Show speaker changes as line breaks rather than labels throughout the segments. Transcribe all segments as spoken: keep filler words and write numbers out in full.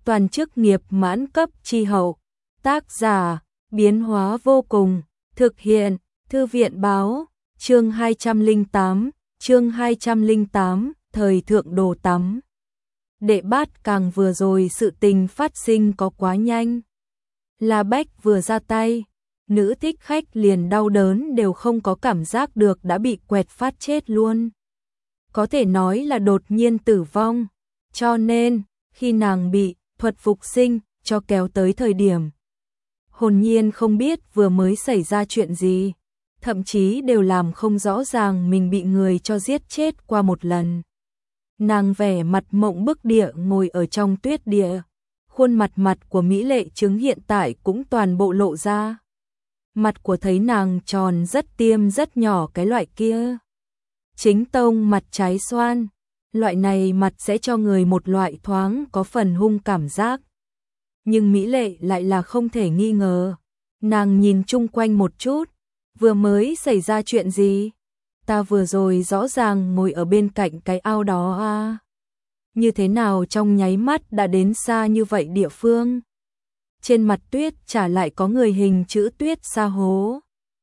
toàn chức nghiệp mãn cấp chi hậu. Tác giả, biến hóa vô cùng, thực hiện, Thư viện báo, chương hai trăm lẻ tám, chương hai trăm lẻ tám, thời thượng đồ tắm. Đệ bát càng vừa rồi sự tình phát sinh có quá nhanh. La Bách vừa ra tay, nữ thích khách liền đau đớn đều không có cảm giác được đã bị quẹt phát chết luôn. Có thể nói là đột nhiên tử vong, cho nên khi nàng bị thuật phục sinh cho kéo tới thời điểm, hồn nhiên không biết vừa mới xảy ra chuyện gì, thậm chí đều làm không rõ ràng mình bị người cho giết chết qua một lần. Nàng vẻ mặt mộng bức địa ngồi ở trong tuyết địa, khuôn mặt mặt của mỹ lệ chứng hiện tại cũng toàn bộ lộ ra. Mặt của thấy nàng tròn rất tiêm rất nhỏ cái loại kia. Chính tông mặt trái xoan, loại này mặt sẽ cho người một loại thoáng có phần hung cảm giác. Nhưng mỹ lệ lại là không thể nghi ngờ. Nàng nhìn chung quanh một chút, vừa mới xảy ra chuyện gì? Ta vừa rồi rõ ràng ngồi ở bên cạnh cái ao đó à? Như thế nào trong nháy mắt đã đến xa như vậy địa phương? Trên mặt tuyết chả lại có người hình chữ tuyết sa hố.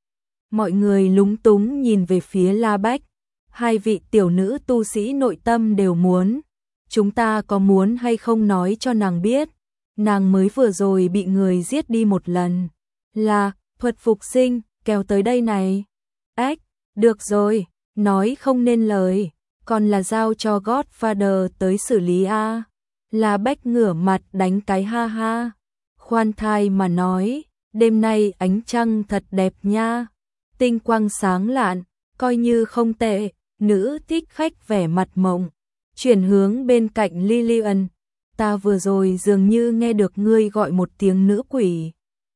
Mọi người lúng túng nhìn về phía La Bách. Hai vị tiểu nữ tu sĩ nội tâm đều muốn. Chúng ta có muốn hay không nói cho nàng biết. Nàng mới vừa rồi bị người giết đi một lần. Là, thuật phục sinh, kéo tới đây này. Ách, được rồi, nói không nên lời. Còn là giao cho Godfather tới xử lý a. La Bách ngửa mặt đánh cái ha ha. Khoan thai mà nói, đêm nay ánh trăng thật đẹp nha. Tinh quang sáng lạn, coi như không tệ. Nữ thích khách vẻ mặt mộng, chuyển hướng bên cạnh Lillian. Ta vừa rồi dường như nghe được ngươi gọi một tiếng nữ quỷ.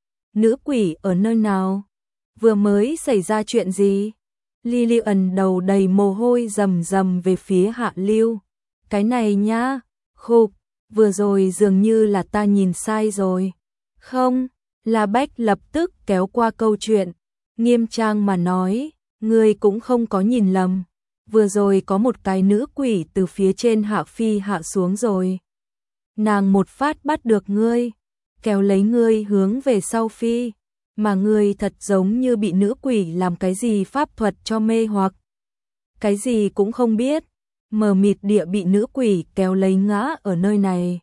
Nữ quỷ ở nơi nào? Vừa mới xảy ra chuyện gì? Lillian đầu đầy mồ hôi rầm rầm về phía Hạ Lưu. Cái này nhá, khục, vừa rồi dường như là ta nhìn sai rồi. Không, La Bách lập tức kéo qua câu chuyện, nghiêm trang mà nói, ngươi cũng không có nhìn lầm. Vừa rồi có một cái nữ quỷ từ phía trên hạ phi hạ xuống rồi. Nàng một phát bắt được ngươi, kéo lấy ngươi hướng về sau phi, mà ngươi thật giống như bị nữ quỷ làm cái gì pháp thuật cho mê hoặc. Cái gì cũng không biết, mờ mịt địa bị nữ quỷ kéo lấy ngã ở nơi này.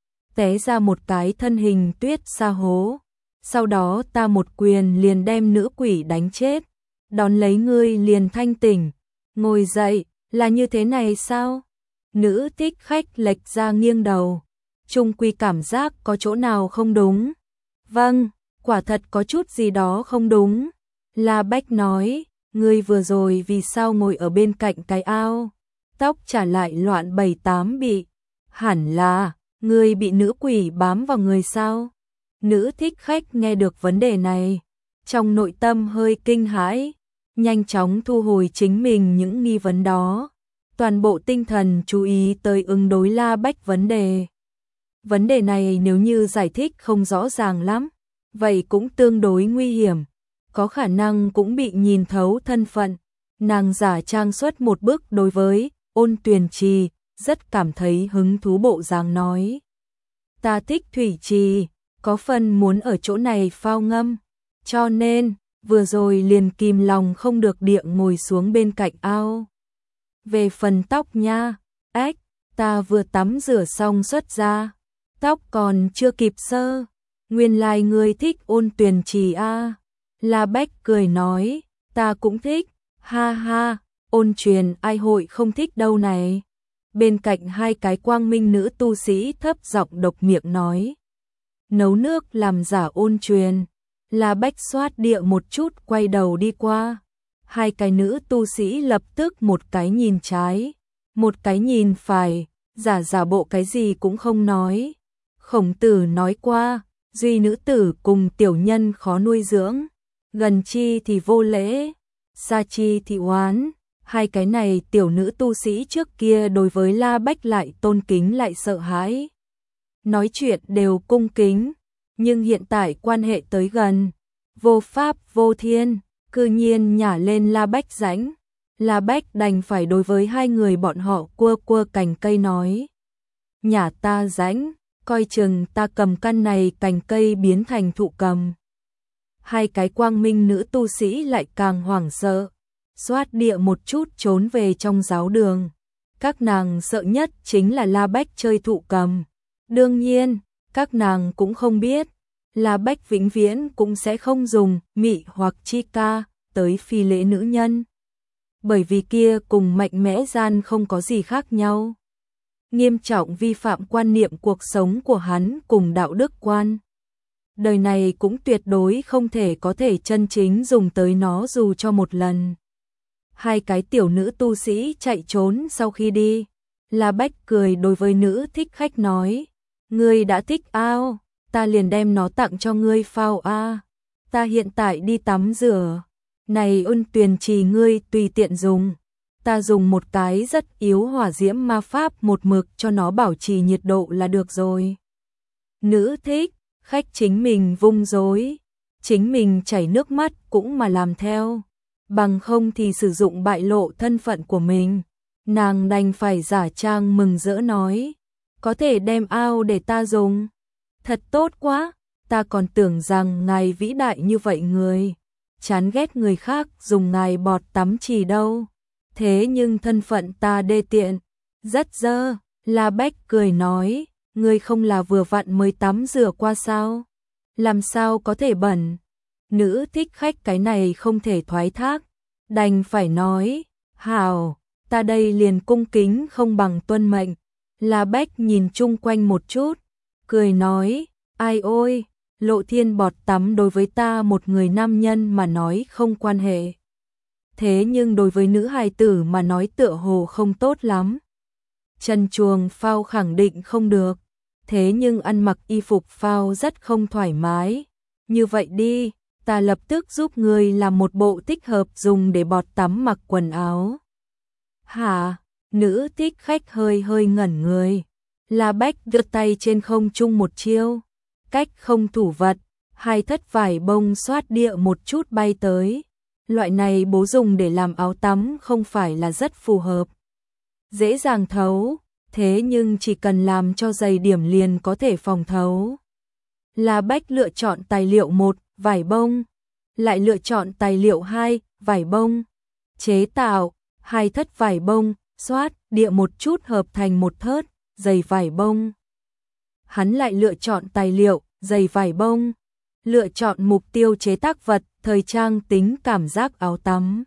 Té ra một cái thân hình tuyết sa hố, sau đó ta một quyền liền đem nữ quỷ đánh chết, đón lấy ngươi liền thanh tỉnh. Ngồi dậy, là như thế này sao? Nữ thích khách lệch ra nghiêng đầu. Trung quy cảm giác có chỗ nào không đúng. Vâng, quả thật có chút gì đó không đúng. La Bách nói, ngươi vừa rồi vì sao ngồi ở bên cạnh cái ao? Tóc trả lại loạn bảy tám bị. Hẳn là, ngươi bị nữ quỷ bám vào người sao? Nữ thích khách nghe được vấn đề này, trong nội tâm hơi kinh hãi. Nhanh chóng thu hồi chính mình những nghi vấn đó, toàn bộ tinh thần chú ý tới ứng đối La Bách vấn đề. Vấn đề này nếu như giải thích không rõ ràng lắm, vậy cũng tương đối nguy hiểm, có khả năng cũng bị nhìn thấu thân phận. Nàng giả trang xuất một bức đối với Ôn Tuyền Trì, rất cảm thấy hứng thú bộ dáng nói. Ta thích thủy trì, có phần muốn ở chỗ này phao ngâm, cho nên vừa rồi liền kìm lòng không được địa ngồi xuống bên cạnh ao. Về phần tóc nha, ách, ta vừa tắm rửa xong xuất ra, tóc còn chưa kịp sơ. Nguyên lai ngươi thích Ôn Tuyền Trì a. La Bách cười nói, ta cũng thích, ha ha, Ôn Truyền ai hội không thích đâu này. Bên cạnh hai cái quang minh nữ tu sĩ thấp giọng độc miệng nói. Nấu nước làm giả Ôn Truyền. La Bách xoát địa một chút quay đầu đi qua. Hai cái nữ tu sĩ lập tức một cái nhìn trái, một cái nhìn phải, giả giả bộ cái gì cũng không nói. Khổng Tử nói qua, duy nữ tử cùng tiểu nhân khó nuôi dưỡng, gần chi thì vô lễ, xa chi thì oán. Hai cái này tiểu nữ tu sĩ trước kia đối với La Bách lại tôn kính lại sợ hãi. Nói chuyện đều cung kính. Nhưng hiện tại quan hệ tới gần, vô pháp vô thiên, cư nhiên nhả lên La Bách rãnh. La Bách đành phải đối với hai người bọn họ cua cua cành cây nói. Nhả ta rãnh, coi chừng ta cầm căn này cành cây biến thành thụ cầm. Hai cái quang minh nữ tu sĩ lại càng hoảng sợ, xoát địa một chút trốn về trong giáo đường. Các nàng sợ nhất chính là La Bách chơi thụ cầm. Đương nhiên, các nàng cũng không biết, La Bách vĩnh viễn cũng sẽ không dùng mị hoặc chi ca tới phi lễ nữ nhân. Bởi vì kia cùng mạnh mẽ gian không có gì khác nhau. Nghiêm trọng vi phạm quan niệm cuộc sống của hắn cùng đạo đức quan. Đời này cũng tuyệt đối không thể có thể chân chính dùng tới nó dù cho một lần. Hai cái tiểu nữ tu sĩ chạy trốn sau khi đi. La Bách cười đối với nữ thích khách nói, ngươi đã thích ao, ta liền đem nó tặng cho ngươi phao a. Ta hiện tại đi tắm rửa. Này ôn tuyền trì ngươi tùy tiện dùng. Ta dùng một cái rất yếu hỏa diễm ma pháp một mực cho nó bảo trì nhiệt độ là được rồi. Nữ thích khách chính mình vung rối, chính mình chảy nước mắt cũng mà làm theo, bằng không thì sử dụng bại lộ thân phận của mình. Nàng đành phải giả trang mừng rỡ nói, có thể đem ao để ta dùng. Thật tốt quá, ta còn tưởng rằng ngài vĩ đại như vậy người, chán ghét người khác dùng ngài bọt tắm trì đâu. Thế nhưng thân phận ta đê tiện, rất dơ. La Bách cười nói, ngươi không là vừa vặn mới tắm rửa qua sao? Làm sao có thể bẩn? Nữ thích khách cái này không thể thoái thác, đành phải nói, hảo, ta đây liền cung kính không bằng tuân mệnh. La Bách nhìn chung quanh một chút, cười nói, ai ôi, Lộ Thiên bọt tắm đối với ta một người nam nhân mà nói không quan hệ. Thế nhưng đối với nữ hài tử mà nói tựa hồ không tốt lắm. Chân chuồng phao khẳng định không được, thế nhưng ăn mặc y phục phao rất không thoải mái. Như vậy đi, ta lập tức giúp ngươi làm một bộ thích hợp dùng để bọt tắm mặc quần áo. Hả? Nữ thích khách hơi hơi ngẩn người. La Bách đưa tay trên không trung một chiêu, cách không thủ vật, hai thất vải bông xoát địa một chút bay tới. Loại này bố dùng để làm áo tắm không phải là rất phù hợp. Dễ dàng thấu, thế nhưng chỉ cần làm cho dày điểm liền có thể phòng thấu. La Bách lựa chọn tài liệu một, vải bông, lại lựa chọn tài liệu hai, vải bông. Chế tạo, hai thất vải bông, xoát địa một chút hợp thành một thớt, dày vải bông. Hắn lại lựa chọn tài liệu, dày vải bông. Lựa chọn mục tiêu chế tác vật, thời trang tính cảm giác áo tắm.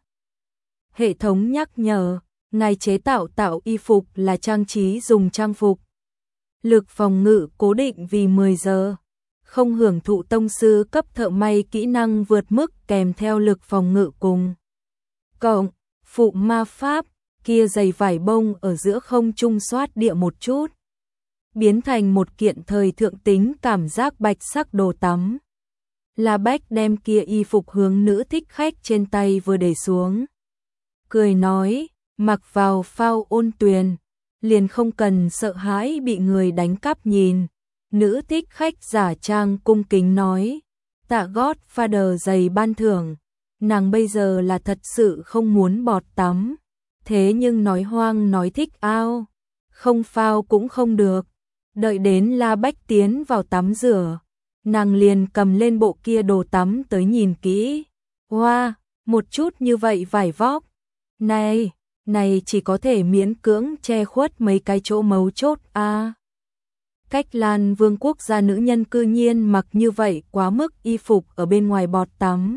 Hệ thống nhắc nhở, ngài chế tạo tạo y phục là trang trí dùng trang phục. Lực phòng ngự cố định vì mười giờ. Không hưởng thụ tông sư cấp thợ may kỹ năng vượt mức kèm theo lực phòng ngự cùng. Cộng, phụ ma pháp, kia dày vải bông ở giữa không trung xoát địa một chút. Biến thành một kiện thời thượng tính cảm giác bạch sắc đồ tắm. La Bách đem kia y phục hướng nữ thích khách trên tay vừa để xuống. Cười nói, mặc vào phao ôn tuyền, liền không cần sợ hãi bị người đánh cắp nhìn. Nữ thích khách giả trang cung kính nói, tạ Godfather giày ban thưởng. Nàng bây giờ là thật sự không muốn bọt tắm, thế nhưng nói hoang nói thích ao, không phao cũng không được. Đợi đến La Bách tiến vào tắm rửa, nàng liền cầm lên bộ kia đồ tắm tới nhìn kỹ. Hoa, wow, một chút như vậy vải vóc. Này, này chỉ có thể miễn cưỡng che khuất mấy cái chỗ mấu chốt a. À, Cách Lan Vương quốc gia nữ nhân cư nhiên mặc như vậy quá mức y phục ở bên ngoài bọt tắm.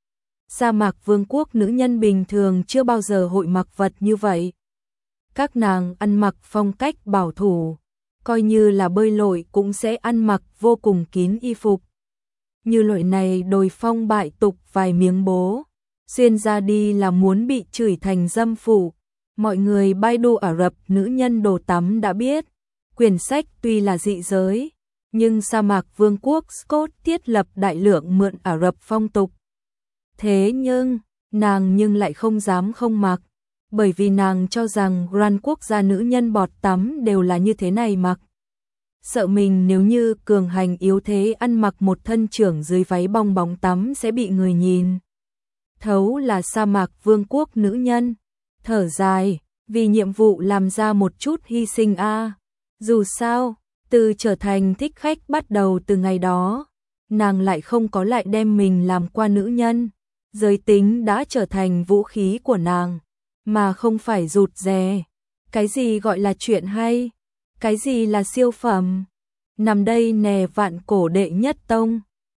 Sa mạc Vương quốc nữ nhân bình thường chưa bao giờ hội mặc vật như vậy. Các nàng ăn mặc phong cách bảo thủ, coi như là bơi lội cũng sẽ ăn mặc vô cùng kín y phục. Như loại này đồi phong bại tục vài miếng bố, xuyên ra đi là muốn bị chửi thành dâm phụ. Mọi người Baidu Ả Rập nữ nhân đồ tắm đã biết, quyển sách tuy là dị giới, nhưng sa mạc Vương quốc Scott thiết lập đại lượng mượn Ả Rập phong tục. Thế nhưng, nàng nhưng lại không dám không mặc, bởi vì nàng cho rằng Grand quốc gia nữ nhân bọt tắm đều là như thế này mặc. Sợ mình nếu như cường hành yếu thế ăn mặc một thân trưởng dưới váy bong bóng tắm sẽ bị người nhìn. Thấu là sa mạc Vương quốc nữ nhân, thở dài, vì nhiệm vụ làm ra một chút hy sinh a. À. Dù sao, Từ trở thành thích khách bắt đầu từ ngày đó, nàng lại không có lại đem mình làm qua nữ nhân. Giới tính đã trở thành vũ khí của nàng, mà không phải rụt rè. Cái gì gọi là chuyện hay? Cái gì là siêu phẩm? Nằm đây nè vạn cổ đệ nhất tông.